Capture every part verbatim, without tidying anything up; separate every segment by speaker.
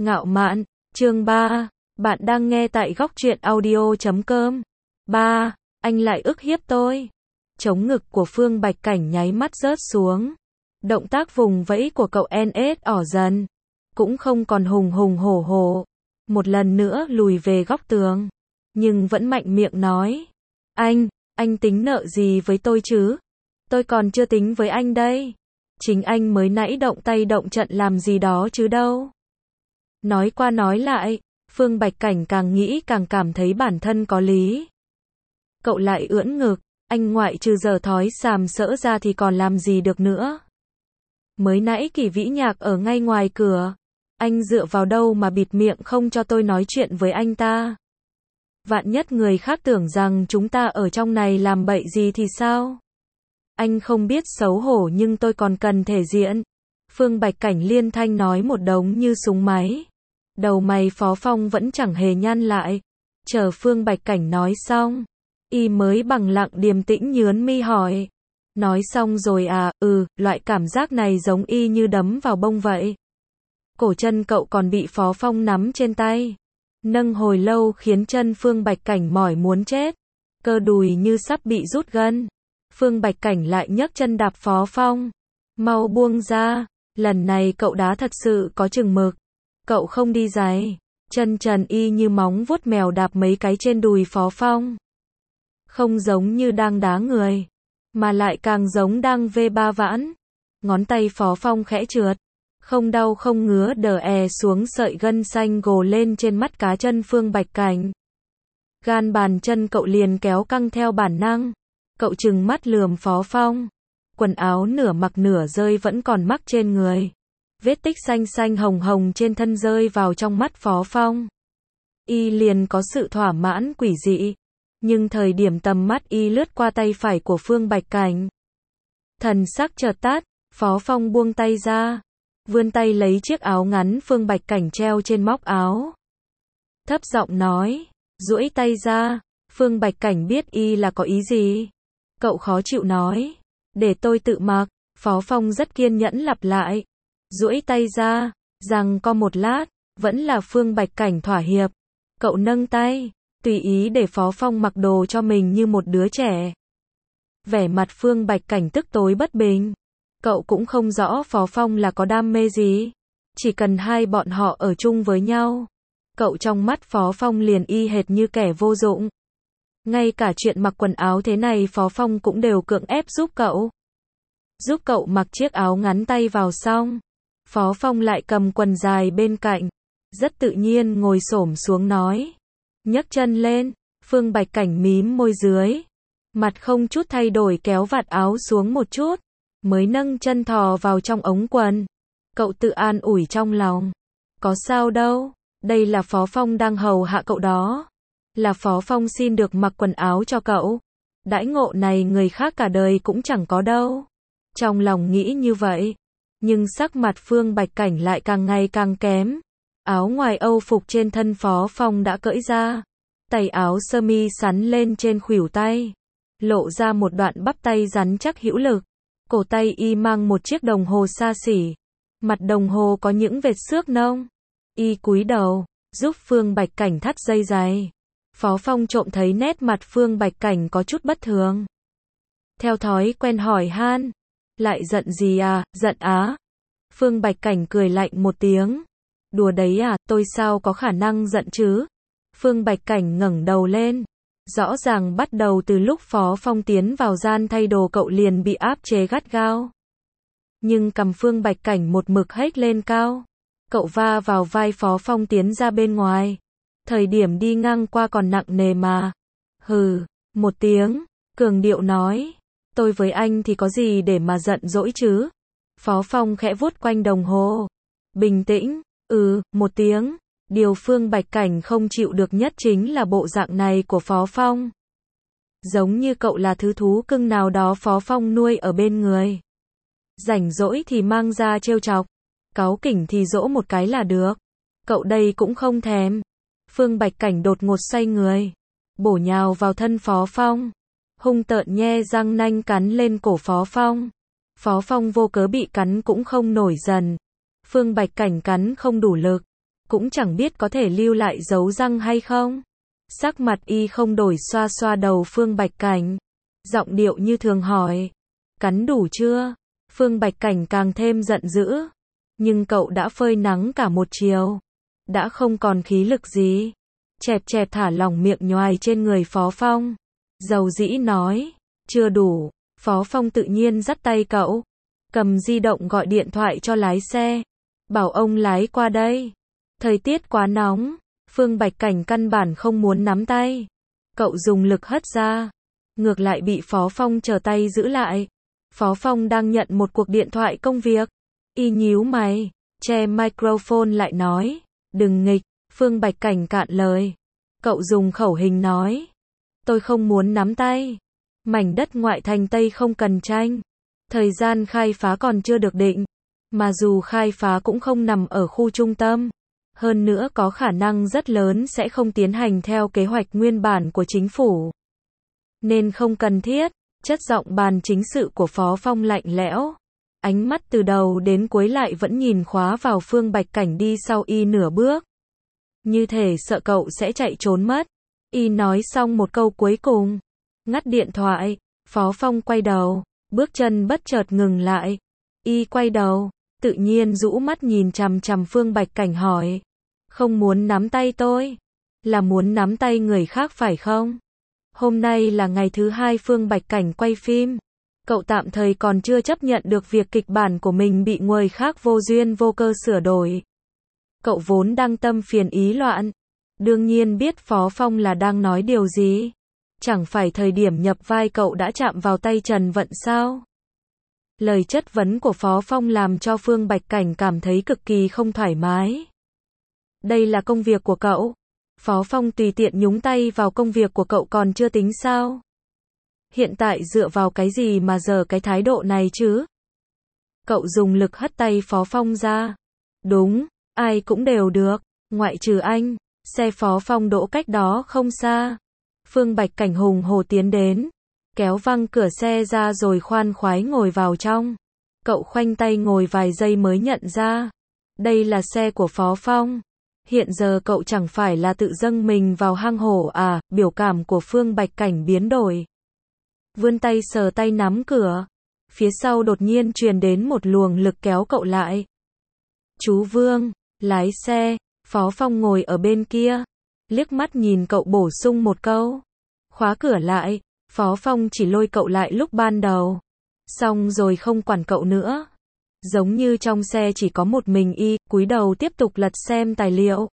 Speaker 1: Ngạo mạn, chương ba. Bạn đang nghe tại góc truyện audio chấm com. ba. Anh lại ức hiếp tôi. Chống ngực của Phương Bạch Cảnh nháy mắt rớt xuống. Động tác vùng vẫy của cậu en ét ỏ dần. Cũng không còn hùng hùng hổ hổ. Một lần nữa lùi về góc tường. Nhưng vẫn mạnh miệng nói. Anh, anh tính nợ gì với tôi chứ? Tôi còn chưa tính với anh đây. Chính anh mới nãy động tay động trận làm gì đó chứ đâu. Nói qua nói lại, Phương Bạch Cảnh càng nghĩ càng cảm thấy bản thân có lý. Cậu lại ưỡn ngực, anh ngoại trừ giờ thói sàm sỡ ra thì còn làm gì được nữa. Mới nãy Kỷ Vĩ Nhạc ở ngay ngoài cửa, anh dựa vào đâu mà bịt miệng không cho tôi nói chuyện với anh ta. Vạn nhất người khác tưởng rằng chúng ta ở trong này làm bậy gì thì sao? Anh không biết xấu hổ nhưng tôi còn cần thể diện. Phương Bạch Cảnh liên thanh nói một đống như súng máy. Đầu mày Phó Phong vẫn chẳng hề nhăn lại. Chờ Phương Bạch Cảnh nói xong, y mới bằng lặng điềm tĩnh nhướn mi hỏi. Nói xong rồi à? Ừ, loại cảm giác này giống y như đấm vào bông vậy. Cổ chân cậu còn bị Phó Phong nắm trên tay. Nâng hồi lâu khiến chân Phương Bạch Cảnh mỏi muốn chết. Cơ đùi như sắp bị rút gân. Phương Bạch Cảnh lại nhấc chân đạp Phó Phong. Mau buông ra, lần này cậu đá thật sự có chừng mực. Cậu không đi giày, chân trần y như móng vuốt mèo đạp mấy cái trên đùi Phó Phong. Không giống như đang đá người, mà lại càng giống đang vê ba vãn. Ngón tay Phó Phong khẽ trượt, không đau không ngứa đờ è xuống sợi gân xanh gồ lên trên mắt cá chân Phương Bạch Cảnh. Gan bàn chân cậu liền kéo căng theo bản năng. Cậu trừng mắt lườm Phó Phong. Quần áo nửa mặc nửa rơi vẫn còn mắc trên người. Vết tích xanh xanh hồng hồng trên thân rơi vào trong mắt Phó Phong. Y liền có sự thỏa mãn quỷ dị. Nhưng thời điểm tầm mắt y lướt qua tay phải của Phương Bạch Cảnh. Thần sắc chợt tắt, Phó Phong buông tay ra. Vươn tay lấy chiếc áo ngắn Phương Bạch Cảnh treo trên móc áo. Thấp giọng nói, duỗi tay ra. Phương Bạch Cảnh biết y là có ý gì. Cậu khó chịu nói, để tôi tự mặc. Phó Phong rất kiên nhẫn lặp lại. Duỗi tay ra, rằng có một lát, vẫn là Phương Bạch Cảnh thỏa hiệp. Cậu nâng tay, tùy ý để Phó Phong mặc đồ cho mình như một đứa trẻ. Vẻ mặt Phương Bạch Cảnh tức tối bất bình. Cậu cũng không rõ Phó Phong là có đam mê gì. Chỉ cần hai bọn họ ở chung với nhau. Cậu trong mắt Phó Phong liền y hệt như kẻ vô dụng. Ngay cả chuyện mặc quần áo thế này Phó Phong cũng đều cưỡng ép giúp cậu. Giúp cậu mặc chiếc áo ngắn tay vào xong. Phó Phong lại cầm quần dài bên cạnh. Rất tự nhiên ngồi xổm xuống nói. Nhấc chân lên. Phương Bạch Cảnh mím môi dưới. Mặt không chút thay đổi kéo vạt áo xuống một chút. Mới nâng chân thò vào trong ống quần. Cậu tự an ủi trong lòng. Có sao đâu. Đây là Phó Phong đang hầu hạ cậu đó. Là Phó Phong xin được mặc quần áo cho cậu. Đãi ngộ này người khác cả đời cũng chẳng có đâu. Trong lòng nghĩ như vậy. Nhưng sắc mặt Phương Bạch Cảnh lại càng ngày càng kém. Áo ngoài âu phục trên thân Phó Phong đã cởi ra. Tay áo sơ mi sắn lên trên khuỷu tay. Lộ ra một đoạn bắp tay rắn chắc hữu lực. Cổ tay y mang một chiếc đồng hồ xa xỉ. Mặt đồng hồ có những vệt xước nông. Y cúi đầu, giúp Phương Bạch Cảnh thắt dây giày. Phó Phong trộm thấy nét mặt Phương Bạch Cảnh có chút bất thường. Theo thói quen hỏi han. Lại giận gì à, giận á. Phương Bạch Cảnh cười lạnh một tiếng. Đùa đấy à, tôi sao có khả năng giận chứ. Phương Bạch Cảnh ngẩng đầu lên. Rõ ràng bắt đầu từ lúc Phó Phong tiến vào gian thay đồ cậu liền bị áp chế gắt gao. Nhưng cằm Phương Bạch Cảnh một mực hếch lên cao. Cậu va vào vai Phó Phong tiến ra bên ngoài. Thời điểm đi ngang qua còn nặng nề mà. Hừ, một tiếng, cường điệu nói. Tôi với anh thì có gì để mà giận dỗi chứ? Phó Phong khẽ vuốt quanh đồng hồ. Bình tĩnh, ừ, một tiếng. Điều Phương Bạch Cảnh không chịu được nhất chính là bộ dạng này của Phó Phong. Giống như cậu là thứ thú cưng nào đó Phó Phong nuôi ở bên người. Rảnh rỗi thì mang ra trêu chọc. Cáu kỉnh thì dỗ một cái là được. Cậu đây cũng không thèm. Phương Bạch Cảnh đột ngột xoay người. Bổ nhào vào thân Phó Phong. Hung tợn nhe răng nanh cắn lên cổ Phó Phong. Phó Phong vô cớ bị cắn cũng không nổi dần. Phương Bạch Cảnh cắn không đủ lực. cũng chẳng biết có thể lưu lại dấu răng hay không. Sắc mặt y không đổi, xoa xoa đầu Phương Bạch Cảnh. Giọng điệu như thường hỏi. Cắn đủ chưa? Phương Bạch Cảnh càng thêm giận dữ. Nhưng cậu đã phơi nắng cả một chiều. Đã không còn khí lực gì. Chẹp chẹp thả lỏng miệng nhoài trên người Phó Phong. Dầu dĩ nói. Chưa đủ. Phó Phong tự nhiên dắt tay cậu. Cầm di động gọi điện thoại cho lái xe. Bảo ông lái qua đây. Thời tiết quá nóng. Phương Bạch Cảnh căn bản không muốn nắm tay. Cậu dùng lực hất ra. Ngược lại bị Phó Phong trở tay giữ lại. Phó Phong đang nhận một cuộc điện thoại công việc. Y nhíu mày, che microphone lại nói. Đừng nghịch. Phương Bạch Cảnh cạn lời. Cậu dùng khẩu hình nói. Tôi không muốn nắm tay. Mảnh đất ngoại thành Tây không cần tranh. Thời gian khai phá còn chưa được định. Mà dù khai phá cũng không nằm ở khu trung tâm. Hơn nữa có khả năng rất lớn sẽ không tiến hành theo kế hoạch nguyên bản của chính phủ. Nên không cần thiết. Chất giọng bàn chính sự của Phó Phong lạnh lẽo. Ánh mắt từ đầu đến cuối lại vẫn nhìn khóa vào Phương Bạch Cảnh đi sau y nửa bước. Như thể sợ cậu sẽ chạy trốn mất. Y nói xong một câu cuối cùng. Ngắt điện thoại. Phó Phong quay đầu. Bước chân bất chợt ngừng lại. Y quay đầu. Tự nhiên rũ mắt nhìn chằm chằm Phương Bạch Cảnh hỏi. Không muốn nắm tay tôi. Là muốn nắm tay người khác phải không? Hôm nay là ngày thứ hai Phương Bạch Cảnh quay phim. Cậu tạm thời còn chưa chấp nhận được việc kịch bản của mình bị người khác vô duyên vô cơ sửa đổi. Cậu vốn đang tâm phiền ý loạn. Đương nhiên biết Phó Phong là đang nói điều gì. Chẳng phải thời điểm nhập vai cậu đã chạm vào tay Trần Vận sao? Lời chất vấn của Phó Phong làm cho Phương Bạch Cảnh cảm thấy cực kỳ không thoải mái. Đây là công việc của cậu. Phó Phong tùy tiện nhúng tay vào công việc của cậu còn chưa tính sao? Hiện tại dựa vào cái gì mà giờ cái thái độ này chứ? Cậu dùng lực hất tay Phó Phong ra. Đúng, ai cũng đều được, ngoại trừ anh. Xe Phó Phong đỗ cách đó không xa. Phương Bạch Cảnh hùng hổ tiến đến. Kéo văng cửa xe ra rồi khoan khoái ngồi vào trong. Cậu khoanh tay ngồi vài giây mới nhận ra. Đây là xe của Phó Phong. Hiện giờ cậu chẳng phải là tự dâng mình vào hang hổ à? Biểu cảm của Phương Bạch Cảnh biến đổi. Vươn tay sờ tay nắm cửa. Phía sau đột nhiên truyền đến một luồng lực kéo cậu lại. Chú Vương, lái xe. Phó Phong ngồi ở bên kia. Liếc mắt nhìn cậu bổ sung một câu. Khóa cửa lại. Phó Phong chỉ lôi cậu lại lúc ban đầu. Xong rồi không quản cậu nữa. Giống như trong xe chỉ có một mình y, cúi đầu tiếp tục lật xem tài liệu.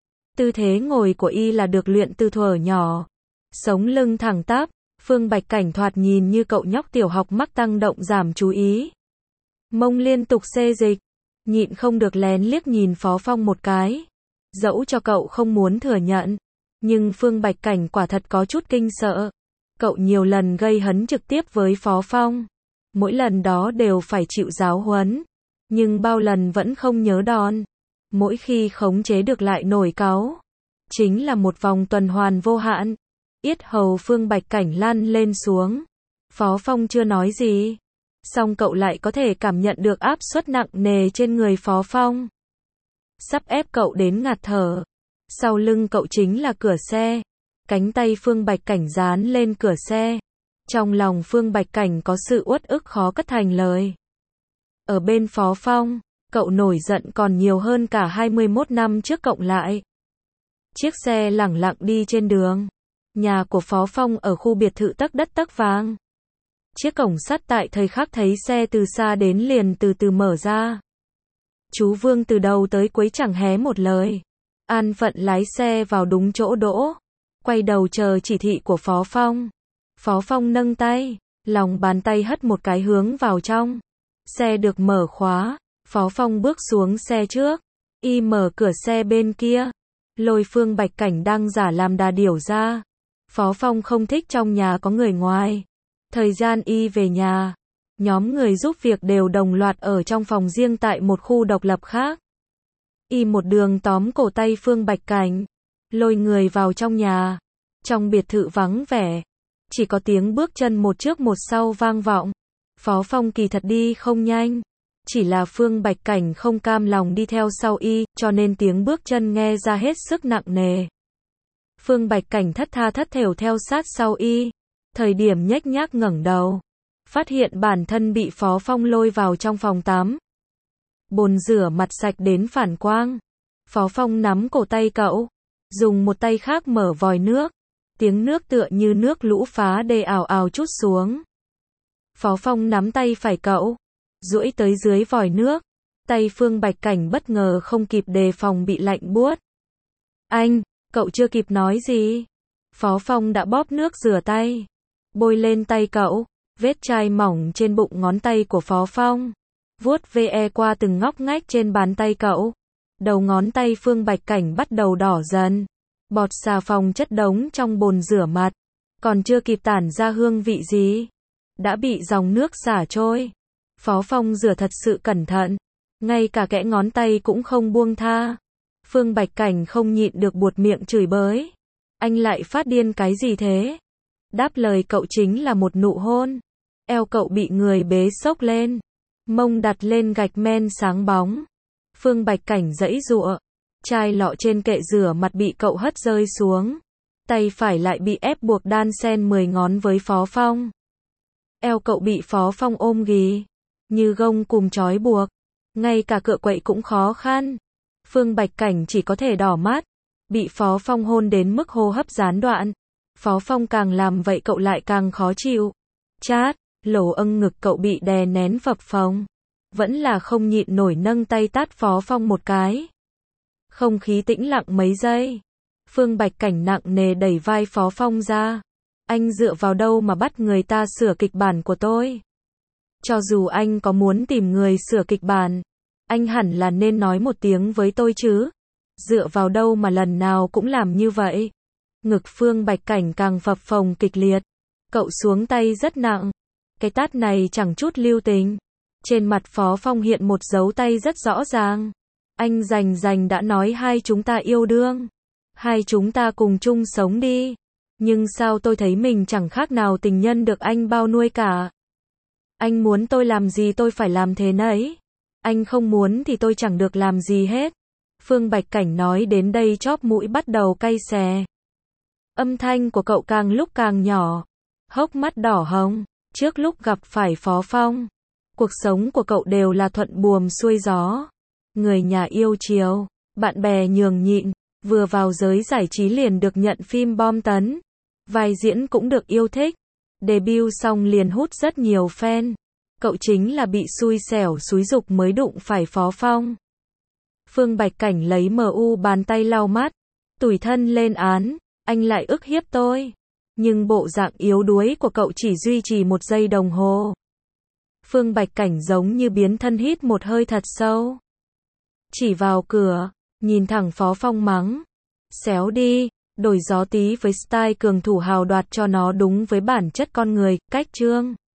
Speaker 1: Tư thế ngồi của y là được luyện từ thuở nhỏ. Sống lưng thẳng tắp. Phương Bạch Cảnh thoạt nhìn như cậu nhóc tiểu học mắc tăng động giảm chú ý. Mông liên tục xê dịch. Nhịn không được lén liếc nhìn Phó Phong một cái. Dẫu cho cậu không muốn thừa nhận. Nhưng Phương Bạch Cảnh quả thật có chút kinh sợ. Cậu nhiều lần gây hấn trực tiếp với Phó Phong. Mỗi lần đó đều phải chịu giáo huấn. Nhưng bao lần vẫn không nhớ đòn. Mỗi khi khống chế được lại nổi cáu. Chính là một vòng tuần hoàn vô hạn. Yết hầu Phương Bạch Cảnh lăn lên xuống. Phó Phong chưa nói gì. Song cậu lại có thể cảm nhận được áp suất nặng nề trên người Phó Phong. Sắp ép cậu đến ngạt thở. Sau lưng cậu chính là cửa xe. Cánh tay Phương Bạch Cảnh dán lên cửa xe. Trong lòng Phương Bạch Cảnh có sự uất ức khó cất thành lời. Ở bên Phó Phong, cậu nổi giận còn nhiều hơn cả hai mươi mốt năm trước cộng lại. Chiếc xe lẳng lặng đi trên đường. Nhà của Phó Phong ở khu biệt thự tấc đất tấc vàng. Chiếc cổng sắt tại thời khắc thấy xe từ xa đến liền từ từ mở ra. Chú Vương từ đầu tới cuối chẳng hé một lời. An phận lái xe vào đúng chỗ đỗ. Quay đầu chờ chỉ thị của Phó Phong. Phó Phong nâng tay, lòng bàn tay hất một cái hướng vào trong. Xe được mở khóa. Phó Phong bước xuống xe trước. Y mở cửa xe bên kia. Lôi Phương Bạch Cảnh đang giả làm đà điểu ra. Phó Phong không thích trong nhà có người ngoài. Thời gian y về nhà, nhóm người giúp việc đều đồng loạt ở trong phòng riêng tại một khu độc lập khác. Y một đường tóm cổ tay Phương Bạch Cảnh, lôi người vào trong nhà. Trong biệt thự vắng vẻ, chỉ có tiếng bước chân một trước một sau vang vọng. Phó Phong kỳ thật đi không nhanh, Chỉ là Phương Bạch Cảnh không cam lòng đi theo sau y, cho nên tiếng bước chân nghe ra hết sức nặng nề. Phương Bạch Cảnh thất tha thất thểu theo sát sau y. Thời điểm nhếch nhác ngẩng đầu, phát hiện bản thân bị Phó Phong lôi vào trong phòng tắm. Bồn rửa mặt sạch đến phản quang. Phó Phong nắm cổ tay cậu, dùng một tay khác mở vòi nước. Tiếng nước tựa như nước lũ phá đê ào ào trút xuống. Phó Phong nắm tay phải cậu, duỗi tới dưới vòi nước. Tay Phương Bạch Cảnh bất ngờ không kịp đề phòng bị lạnh buốt. Anh, cậu chưa kịp nói gì. Phó Phong đã bóp nước rửa tay, bôi lên tay cậu. Vết chai mỏng trên bụng ngón tay của Phó Phong, vuốt ve qua từng ngóc ngách trên bàn tay cậu. Đầu ngón tay Phương Bạch Cảnh bắt đầu đỏ dần. Bọt xà phòng chất đống trong bồn rửa mặt, còn chưa kịp tản ra hương vị gì, đã bị dòng nước xả trôi. Phó Phong rửa thật sự cẩn thận, ngay cả kẽ ngón tay cũng không buông tha. Phương Bạch Cảnh không nhịn được buột miệng chửi bới. Anh lại phát điên cái gì thế? Đáp lời cậu chính là một nụ hôn. Eo cậu bị người bế xốc lên, mông đặt lên gạch men sáng bóng. Phương Bạch Cảnh giãy giụa, chai lọ trên kệ rửa mặt bị cậu hất rơi xuống. Tay phải lại bị ép buộc đan sen mười ngón với Phó Phong. Eo cậu bị Phó Phong ôm ghì, như gông cùm trói buộc. Ngay cả cựa quậy cũng khó khăn. Phương Bạch Cảnh chỉ có thể đỏ mắt. Bị Phó Phong hôn đến mức hô hấp gián đoạn. Phó Phong càng làm vậy cậu lại càng khó chịu. Chát, lỗ âng ngực cậu bị đè nén phập phồng. Vẫn là không nhịn nổi nâng tay tát Phó Phong một cái. Không khí tĩnh lặng mấy giây. Phương Bạch Cảnh nặng nề đẩy vai Phó Phong ra. Anh dựa vào đâu mà bắt người ta sửa kịch bản của tôi? Cho dù anh có muốn tìm người sửa kịch bản, anh hẳn là nên nói một tiếng với tôi chứ. Dựa vào đâu mà lần nào cũng làm như vậy? Ngực Phương Bạch Cảnh càng phập phồng kịch liệt. Cậu xuống tay rất nặng. Cái tát này chẳng chút lưu tình. Trên mặt Phó Phong hiện một dấu tay rất rõ ràng. Anh rành rành đã nói hai chúng ta yêu đương. Hai chúng ta cùng chung sống đi. Nhưng sao tôi thấy mình chẳng khác nào tình nhân được anh bao nuôi cả. Anh muốn tôi làm gì tôi phải làm thế nấy. Anh không muốn thì tôi chẳng được làm gì hết. Phương Bạch Cảnh nói đến đây chóp mũi bắt đầu cay xè. Âm thanh của cậu càng lúc càng nhỏ. Hốc mắt đỏ hồng. Trước lúc gặp phải Phó Phong, cuộc sống của cậu đều là thuận buồm xuôi gió. Người nhà yêu chiều, bạn bè nhường nhịn. Vừa vào giới giải trí liền được nhận phim bom tấn. Vai diễn cũng được yêu thích. Debut xong liền hút rất nhiều fan. Cậu chính là bị xui xẻo xúi giục mới đụng phải Phó Phong. Phương Bạch Cảnh lấy mờ u bàn tay lau mắt. Tủi thân lên án, anh lại ức hiếp tôi. Nhưng bộ dạng yếu đuối của cậu chỉ duy trì một giây đồng hồ. Phương Bạch Cảnh giống như biến thân hít một hơi thật sâu. Chỉ vào cửa, nhìn thẳng Phó Phong mắng. Xéo đi, đổi gió tí với style cường thủ hào đoạt cho nó đúng với bản chất con người, cách chương.